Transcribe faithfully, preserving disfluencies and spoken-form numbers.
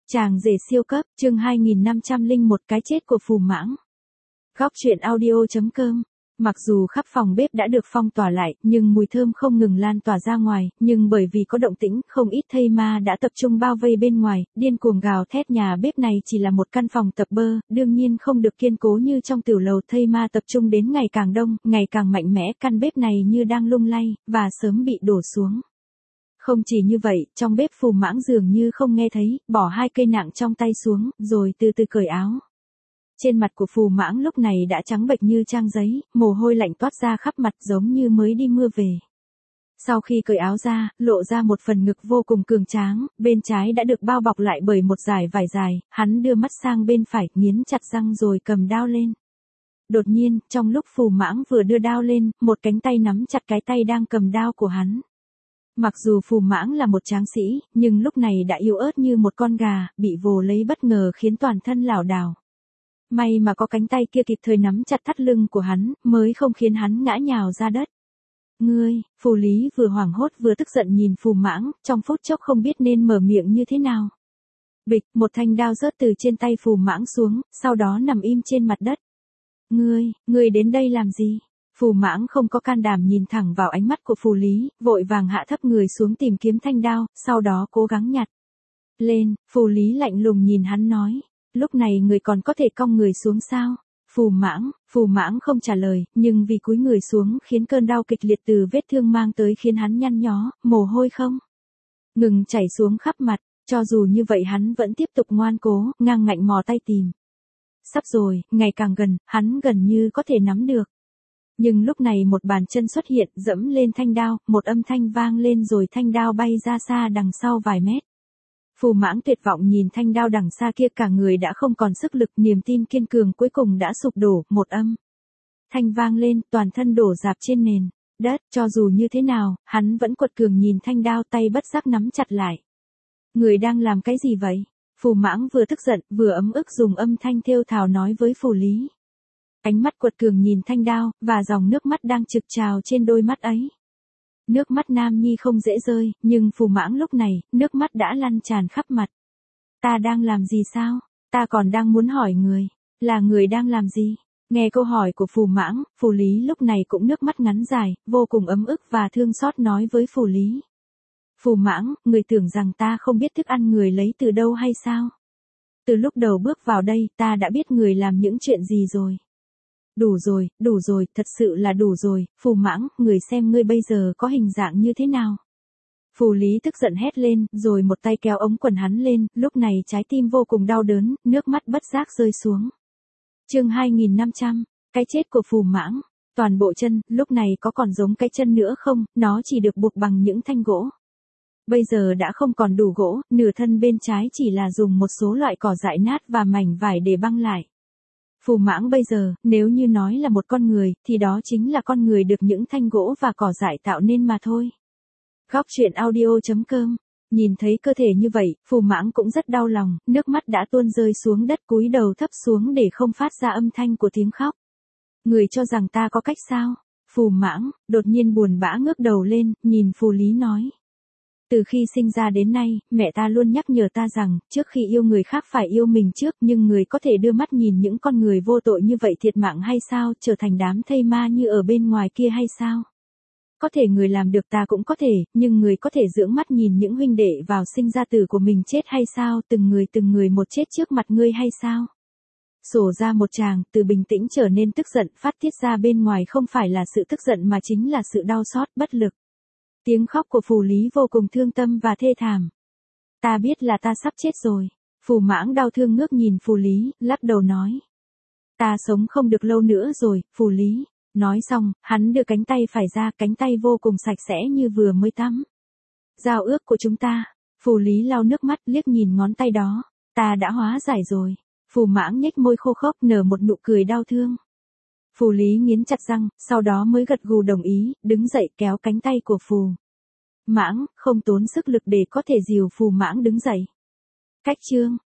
Chàng rể siêu cấp, chương hai nghìn năm trăm lẻ một cái chết của Phù Mãng. Góc truyện audio chấm com. Mặc dù khắp phòng bếp đã được phong tỏa lại, nhưng mùi thơm không ngừng lan tỏa ra ngoài, nhưng bởi vì có động tĩnh, không ít thây ma đã tập trung bao vây bên ngoài, điên cuồng gào thét. Nhà bếp này chỉ là một căn phòng tập bơ, đương nhiên không được kiên cố như trong tiểu lầu. Thây ma tập trung đến ngày càng đông, ngày càng mạnh mẽ, căn bếp này như đang lung lay, và sớm bị đổ xuống. Không chỉ như vậy, trong bếp Phù Mãng dường như không nghe thấy, bỏ hai cây nạng trong tay xuống, rồi từ từ cởi áo. Trên mặt của Phù Mãng lúc này đã trắng bệch như trang giấy, mồ hôi lạnh toát ra khắp mặt giống như mới đi mưa về. Sau khi cởi áo ra, lộ ra một phần ngực vô cùng cường tráng, bên trái đã được bao bọc lại bởi một dải vải dài, hắn đưa mắt sang bên phải, nghiến chặt răng rồi cầm đao lên. Đột nhiên, trong lúc Phù Mãng vừa đưa đao lên, một cánh tay nắm chặt cái tay đang cầm đao của hắn. Mặc dù Phù Mãng là một tráng sĩ, nhưng lúc này đã yếu ớt như một con gà, bị vồ lấy bất ngờ khiến toàn thân lảo đảo. May mà có cánh tay kia kịp thời nắm chặt thắt lưng của hắn, mới không khiến hắn ngã nhào ra đất. Ngươi, Phù Lý vừa hoảng hốt vừa tức giận nhìn Phù Mãng, trong phút chốc không biết nên mở miệng như thế nào. Bịch, một thanh đao rớt từ trên tay Phù Mãng xuống, sau đó nằm im trên mặt đất. Ngươi, ngươi đến đây làm gì? Phù Mãng không có can đảm nhìn thẳng vào ánh mắt của Phù Lý, vội vàng hạ thấp người xuống tìm kiếm thanh đao, sau đó cố gắng nhặt lên. Phù Lý lạnh lùng nhìn hắn nói, lúc này người còn có thể cong người xuống sao? Phù Mãng, Phù Mãng không trả lời, nhưng vì cúi người xuống khiến cơn đau kịch liệt từ vết thương mang tới khiến hắn nhăn nhó, mồ hôi không ngừng chảy xuống khắp mặt, cho dù như vậy hắn vẫn tiếp tục ngoan cố, ngang ngạnh mò tay tìm. Sắp rồi, ngày càng gần, hắn gần như có thể nắm được. Nhưng lúc này một bàn chân xuất hiện, dẫm lên thanh đao, một âm thanh vang lên rồi thanh đao bay ra xa đằng sau vài mét. Phù Mãng tuyệt vọng nhìn thanh đao đằng xa kia, cả người đã không còn sức lực, niềm tin kiên cường cuối cùng đã sụp đổ. Một âm thanh vang lên, toàn thân đổ rạp trên nền đất, cho dù như thế nào, hắn vẫn quật cường nhìn thanh đao, tay bất giác nắm chặt lại. Người đang làm cái gì vậy? Phù Mãng vừa tức giận, vừa ấm ức dùng âm thanh thều thào nói với Phù Lý. Ánh mắt quật cường nhìn thanh đao, và dòng nước mắt đang trực trào trên đôi mắt ấy. Nước mắt nam nhi không dễ rơi, nhưng Phù Mãng lúc này, nước mắt đã lăn tràn khắp mặt. Ta đang làm gì sao? Ta còn đang muốn hỏi người, là người đang làm gì? Nghe câu hỏi của Phù Mãng, Phù Lý lúc này cũng nước mắt ngắn dài, vô cùng ấm ức và thương xót nói với Phù Lý. Phù Mãng, người tưởng rằng ta không biết thức ăn người lấy từ đâu hay sao? Từ lúc đầu bước vào đây, ta đã biết người làm những chuyện gì rồi. Đủ rồi, đủ rồi, thật sự là đủ rồi, Phù Mãng, người xem ngươi bây giờ có hình dạng như thế nào. Phù Lý tức giận hét lên, rồi một tay kéo ống quần hắn lên, lúc này trái tim vô cùng đau đớn, nước mắt bất giác rơi xuống. Chương hai nghìn năm trăm, cái chết của Phù Mãng. Toàn bộ chân, lúc này có còn giống cái chân nữa không, nó chỉ được buộc bằng những thanh gỗ. Bây giờ đã không còn đủ gỗ, nửa thân bên trái chỉ là dùng một số loại cỏ dại nát và mảnh vải để băng lại. Phù Mãng bây giờ, nếu như nói là một con người, thì đó chính là con người được những thanh gỗ và cỏ dại tạo nên mà thôi. Góc truyện audio chấm com. Nhìn thấy cơ thể như vậy, Phù Mãng cũng rất đau lòng, nước mắt đã tuôn rơi xuống đất, cúi đầu thấp xuống để không phát ra âm thanh của tiếng khóc. Người cho rằng ta có cách sao? Phù Mãng, đột nhiên buồn bã ngước đầu lên, nhìn Phù Lý nói. Từ khi sinh ra đến nay, mẹ ta luôn nhắc nhở ta rằng, trước khi yêu người khác phải yêu mình trước, nhưng người có thể đưa mắt nhìn những con người vô tội như vậy thiệt mạng hay sao, trở thành đám thây ma như ở bên ngoài kia hay sao? Có thể người làm được, ta cũng có thể, nhưng người có thể dưỡng mắt nhìn những huynh đệ vào sinh ra tử của mình chết hay sao, từng người từng người một chết trước mặt ngươi hay sao? Sổ ra một tràng, từ bình tĩnh trở nên tức giận, phát tiết ra bên ngoài không phải là sự tức giận mà chính là sự đau xót, bất lực. Tiếng khóc của Phù Lý vô cùng thương tâm và thê thảm. Ta biết là ta sắp chết rồi. Phù Mãng đau thương ngước nhìn Phù Lý, lắc đầu nói. Ta sống không được lâu nữa rồi, Phù Lý. Nói xong, hắn đưa cánh tay phải ra, cánh tay vô cùng sạch sẽ như vừa mới tắm. Giao ước của chúng ta. Phù Lý lau nước mắt, liếc nhìn ngón tay đó. Ta đã hóa giải rồi. Phù Mãng nhếch môi khô khốc, nở một nụ cười đau thương. Phù Lý nghiến chặt răng, sau đó mới gật gù đồng ý, đứng dậy kéo cánh tay của Phù Mãng, không tốn sức lực để có thể dìu Phù Mãng đứng dậy. Cách chương